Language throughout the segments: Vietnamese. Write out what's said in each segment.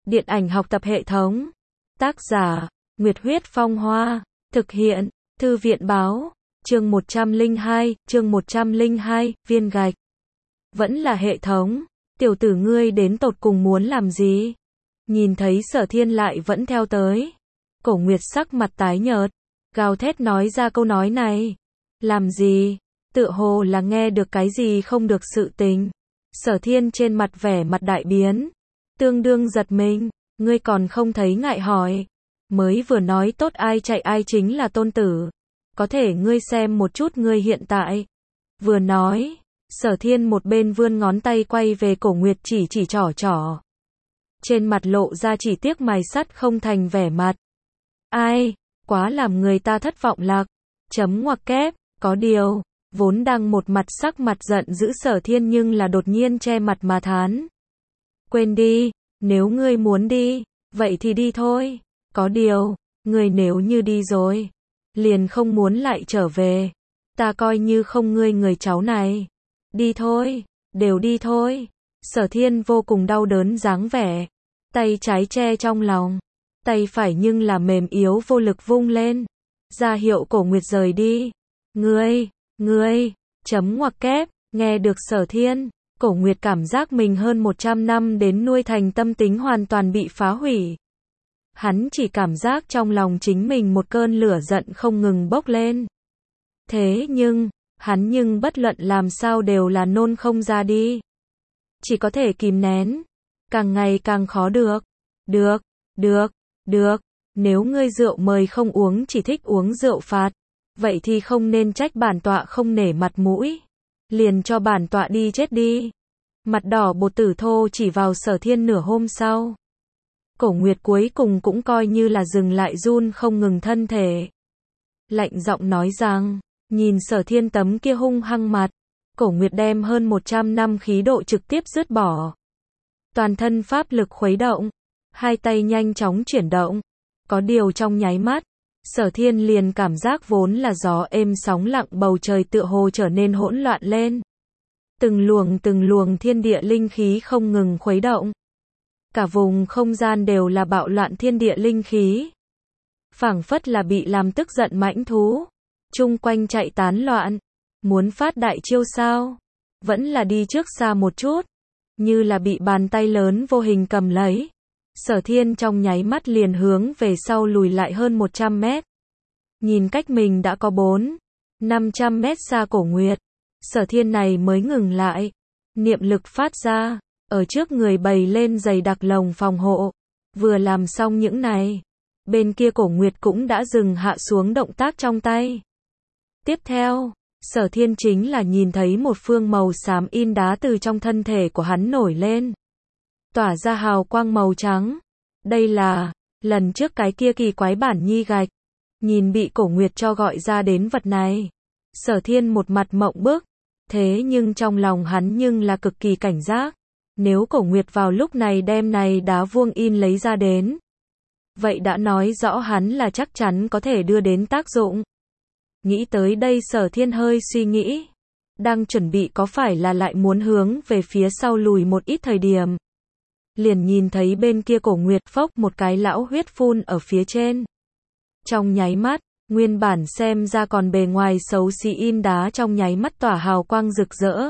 Điện ảnh học tập hệ thống. Tác giả, Nguyệt Huyết Phong Hoa. Thực hiện, Thư viện Báo. Chương 102, viên gạch. Vẫn là hệ thống. Tiểu tử ngươi đến tột cùng muốn làm gì? Nhìn thấy Sở Thiên lại vẫn theo tới. Cổ Nguyệt sắc mặt tái nhợt, gào thét nói ra câu nói này. Làm gì? Tựa hồ là nghe được cái gì không được sự tình. Sở Thiên trên mặt vẻ mặt đại biến, tương đương giật mình. Ngươi còn không thấy ngại hỏi? Mới vừa nói tốt ai chạy ai chính là tôn tử. Có thể ngươi xem một chút ngươi hiện tại. Vừa nói, Sở Thiên một bên vươn ngón tay quay về Cổ Nguyệt chỉ trỏ. Trên mặt lộ ra chỉ tiếc mài sắt không thành vẻ mặt. Ai, quá làm người ta thất vọng lạc. Chấm ngoặc kép, có điều, vốn đang một mặt sắc mặt giận dữ Sở Thiên nhưng là đột nhiên che mặt mà thán. Quên đi, nếu ngươi muốn đi, vậy thì đi thôi. Có điều, ngươi nếu như đi rồi, liền không muốn lại trở về. Ta coi như không ngươi người cháu này. Đi thôi, đều đi thôi. Sở Thiên vô cùng đau đớn dáng vẻ. Tay trái che trong lòng. Tay phải nhưng là mềm yếu vô lực vung lên. Ra hiệu Cổ Nguyệt rời đi. Ngươi, chấm ngoặc kép, nghe được Sở Thiên. Cổ Nguyệt cảm giác mình hơn 100 năm đến nuôi thành tâm tính hoàn toàn bị phá hủy. Hắn chỉ cảm giác trong lòng chính mình một cơn lửa giận không ngừng bốc lên. Thế nhưng, hắn nhưng bất luận làm sao đều là nôn không ra đi. Chỉ có thể kìm nén. Càng ngày càng khó được. Được. Nếu ngươi rượu mời không uống chỉ thích uống rượu phạt. Vậy thì không nên trách bản tọa không nể mặt mũi. Liền cho bản tọa đi chết đi. Mặt đỏ bột tử thô chỉ vào Sở Thiên nửa hôm sau. Cổ Nguyệt cuối cùng cũng coi như là dừng lại run không ngừng thân thể. Lạnh giọng nói rằng, nhìn Sở Thiên tấm kia hung hăng mặt, Cổ Nguyệt đem hơn 100 năm khí độ trực tiếp dứt bỏ. Toàn thân pháp lực khuấy động, hai tay nhanh chóng chuyển động. Có điều trong nháy mắt, Sở Thiên liền cảm giác vốn là gió êm sóng lặng bầu trời tựa hồ trở nên hỗn loạn lên. Từng luồng thiên địa linh khí không ngừng khuấy động. Cả vùng không gian đều là bạo loạn thiên địa linh khí. Phảng phất là bị làm tức giận mãnh thú. Chung quanh chạy tán loạn. Muốn phát đại chiêu sao? Vẫn là đi trước xa một chút. Như là bị bàn tay lớn vô hình cầm lấy. Sở Thiên trong nháy mắt liền hướng về sau lùi lại hơn 100 mét. Nhìn cách mình đã có 400-500 mét xa Cổ Nguyệt. Sở Thiên này mới ngừng lại. Niệm lực phát ra. Ở trước người bày lên dày đặc lồng phòng hộ. Vừa làm xong những này. Bên kia Cổ Nguyệt cũng đã dừng hạ xuống động tác trong tay. Tiếp theo, Sở Thiên chính là nhìn thấy một phương màu xám in đá từ trong thân thể của hắn nổi lên. Tỏa ra hào quang màu trắng. Đây là, lần trước cái kia kỳ quái bản nhi gạch. Nhìn bị Cổ Nguyệt cho gọi ra đến vật này. Sở Thiên một mặt mộng bức. Thế nhưng trong lòng hắn nhưng là cực kỳ cảnh giác. Nếu Cổ Nguyệt vào lúc này đem này đá vuông in lấy ra đến. Vậy đã nói rõ hắn là chắc chắn có thể đưa đến tác dụng. Nghĩ tới đây Sở Thiên hơi suy nghĩ. Đang chuẩn bị có phải là lại muốn hướng về phía sau lùi một ít thời điểm. Liền nhìn thấy bên kia Cổ Nguyệt phốc một cái lão huyết phun ở phía trên. Trong nháy mắt, nguyên bản xem ra còn bề ngoài xấu xí in đá trong nháy mắt tỏa hào quang rực rỡ.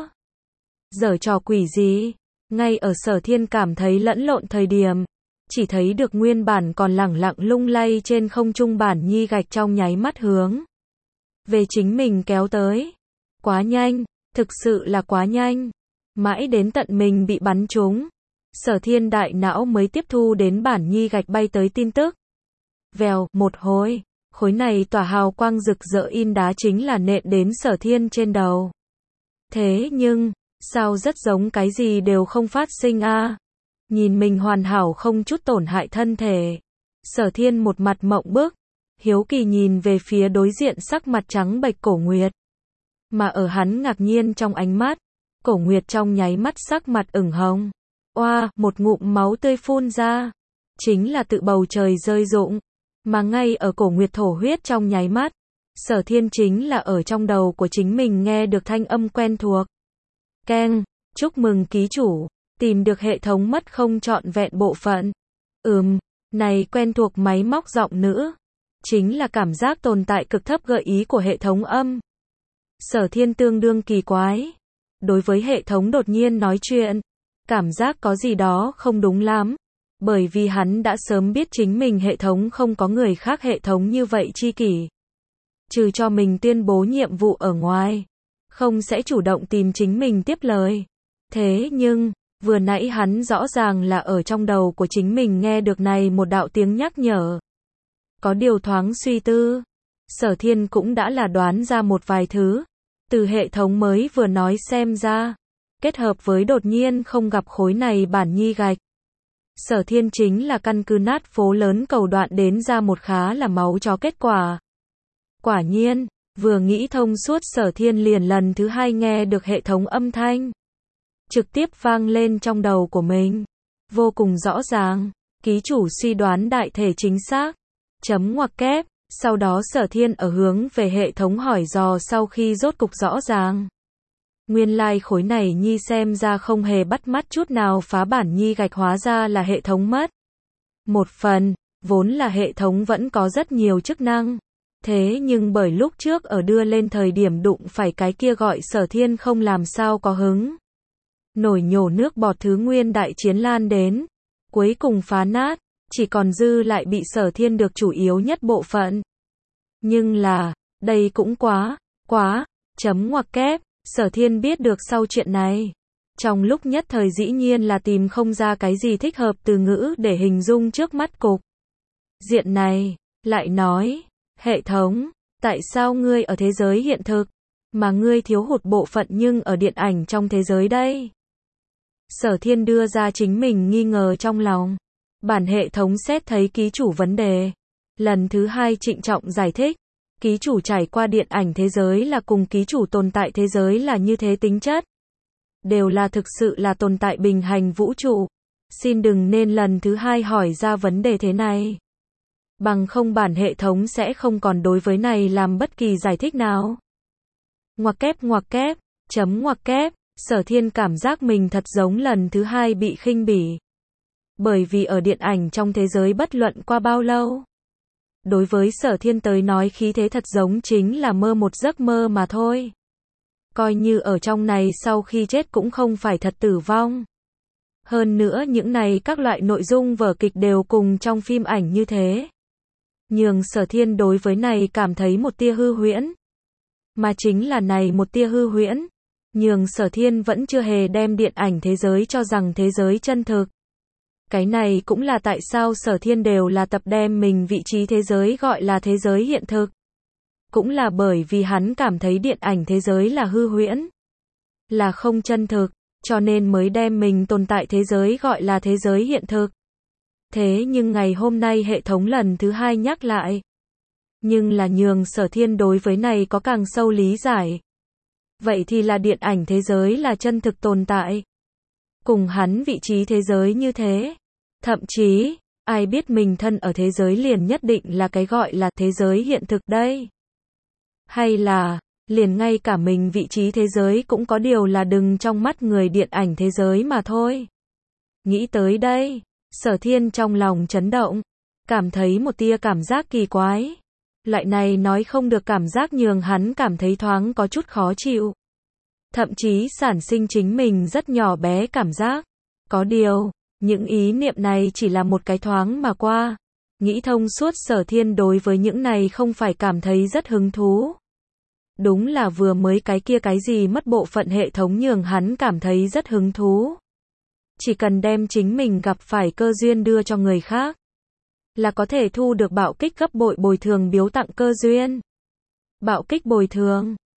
Giở trò quỷ gì? Ngay ở Sở Thiên cảm thấy lẫn lộn thời điểm, chỉ thấy được nguyên bản còn lẳng lặng lung lay trên không trung bản nhi gạch trong nháy mắt hướng về chính mình kéo tới. Quá nhanh, thực sự là quá nhanh. Mãi đến tận mình bị bắn trúng, Sở Thiên đại não mới tiếp thu đến bản nhi gạch bay tới tin tức. Vèo, một hồi, khối này tỏa hào quang rực rỡ in đá chính là nện đến Sở Thiên trên đầu. Thế nhưng, sao rất giống cái gì đều không phát sinh a? Nhìn mình hoàn hảo không chút tổn hại thân thể. Sở Thiên một mặt mộng bức, hiếu kỳ nhìn về phía đối diện sắc mặt trắng bệch Cổ Nguyệt. Mà ở hắn ngạc nhiên trong ánh mắt, Cổ Nguyệt trong nháy mắt sắc mặt ửng hồng. Oa, một ngụm máu tươi phun ra. Chính là tự bầu trời rơi rụng. Mà ngay ở Cổ Nguyệt thổ huyết trong nháy mắt, Sở Thiên chính là ở trong đầu của chính mình nghe được thanh âm quen thuộc. Keng, chúc mừng ký chủ, tìm được hệ thống mất không trọn vẹn bộ phận. Này quen thuộc máy móc giọng nữ. Chính là cảm giác tồn tại cực thấp gợi ý của hệ thống âm. Sở Thiên tương đương kỳ quái. Đối với hệ thống đột nhiên nói chuyện, cảm giác có gì đó không đúng lắm. Bởi vì hắn đã sớm biết chính mình hệ thống không có người khác hệ thống như vậy chi kỷ. Trừ cho mình tuyên bố nhiệm vụ ở ngoài, không sẽ chủ động tìm chính mình tiếp lời. Thế nhưng, vừa nãy hắn rõ ràng là ở trong đầu của chính mình nghe được này một đạo tiếng nhắc nhở. Có điều thoáng suy tư, Sở Thiên cũng đã là đoán ra một vài thứ. Từ hệ thống mới vừa nói xem ra, kết hợp với đột nhiên không gặp khối này bản nhi gạch. Sở Thiên chính là căn cứ nát phố lớn cầu đoạn đến ra một khá là máu chó kết quả. Quả nhiên, vừa nghĩ thông suốt Sở Thiên liền lần thứ hai nghe được hệ thống âm thanh. Trực tiếp vang lên trong đầu của mình. Vô cùng rõ ràng, ký chủ suy đoán đại thể chính xác. Chấm ngoặc kép, sau đó Sở Thiên ở hướng về hệ thống hỏi dò sau khi rốt cục rõ ràng. Nguyên lai khối này nhi xem ra không hề bắt mắt chút nào phá bản nhi gạch hóa ra là hệ thống mất. Một phần, vốn là hệ thống vẫn có rất nhiều chức năng. Thế nhưng bởi lúc trước ở đưa lên thời điểm đụng phải cái kia gọi Sở Thiên không làm sao có hứng. Nổi nhổ nước bọt thứ nguyên đại chiến lan đến. Cuối cùng phá nát, chỉ còn dư lại bị Sở Thiên được chủ yếu nhất bộ phận. Nhưng là, đây cũng quá, chấm ngoặc kép, Sở Thiên biết được sau chuyện này. Trong lúc nhất thời dĩ nhiên là tìm không ra cái gì thích hợp từ ngữ để hình dung trước mắt cục diện này, lại nói, hệ thống, tại sao ngươi ở thế giới hiện thực, mà ngươi thiếu hụt bộ phận nhưng ở điện ảnh trong thế giới đây? Sở Thiên đưa ra chính mình nghi ngờ trong lòng. Bản hệ thống xét thấy ký chủ vấn đề. Lần thứ hai trịnh trọng giải thích. Ký chủ trải qua điện ảnh thế giới là cùng ký chủ tồn tại thế giới là như thế tính chất. Đều là thực sự là tồn tại bình hành vũ trụ. Xin đừng nên lần thứ hai hỏi ra vấn đề thế này. Bằng không bản hệ thống sẽ không còn đối với này làm bất kỳ giải thích nào. Ngoặc kép, chấm ngoặc kép, Sở Thiên cảm giác mình thật giống lần thứ hai bị khinh bỉ. Bởi vì ở điện ảnh trong thế giới bất luận qua bao lâu. Đối với Sở Thiên tới nói khí thế thật giống chính là mơ một giấc mơ mà thôi. Coi như ở trong này sau khi chết cũng không phải thật tử vong. Hơn nữa những này các loại nội dung vở kịch đều cùng trong phim ảnh như thế. Nhường Sở Thiên đối với này cảm thấy một tia hư huyễn. Mà chính là này một tia hư huyễn. Nhường Sở Thiên vẫn chưa hề đem điện ảnh thế giới cho rằng thế giới chân thực. Cái này cũng là tại sao Sở Thiên đều là tập đem mình vị trí thế giới gọi là thế giới hiện thực. Cũng là bởi vì hắn cảm thấy điện ảnh thế giới là hư huyễn, là không chân thực, cho nên mới đem mình tồn tại thế giới gọi là thế giới hiện thực. Thế nhưng ngày hôm nay hệ thống lần thứ hai nhắc lại. Nhưng là nhường Sở Thiên đối với này có càng sâu lý giải. Vậy thì là điện ảnh thế giới là chân thực tồn tại. Cùng hắn vị trí thế giới như thế. Thậm chí, ai biết mình thân ở thế giới liền nhất định là cái gọi là thế giới hiện thực đây. Hay là, liền ngay cả mình vị trí thế giới cũng có điều là đừng trong mắt người điện ảnh thế giới mà thôi. Nghĩ tới đây, Sở Thiên trong lòng chấn động, cảm thấy một tia cảm giác kỳ quái. Loại này nói không được cảm giác nhường hắn cảm thấy thoáng có chút khó chịu. Thậm chí sản sinh chính mình rất nhỏ bé cảm giác. Có điều, những ý niệm này chỉ là một cái thoáng mà qua. Nghĩ thông suốt Sở Thiên đối với những này không phải cảm thấy rất hứng thú. Đúng là vừa mới cái kia cái gì mất bộ phận hệ thống nhường hắn cảm thấy rất hứng thú. Chỉ cần đem chính mình gặp phải cơ duyên đưa cho người khác, là có thể thu được bạo kích gấp bội bồi thường biếu tặng cơ duyên. Bạo kích bồi thường,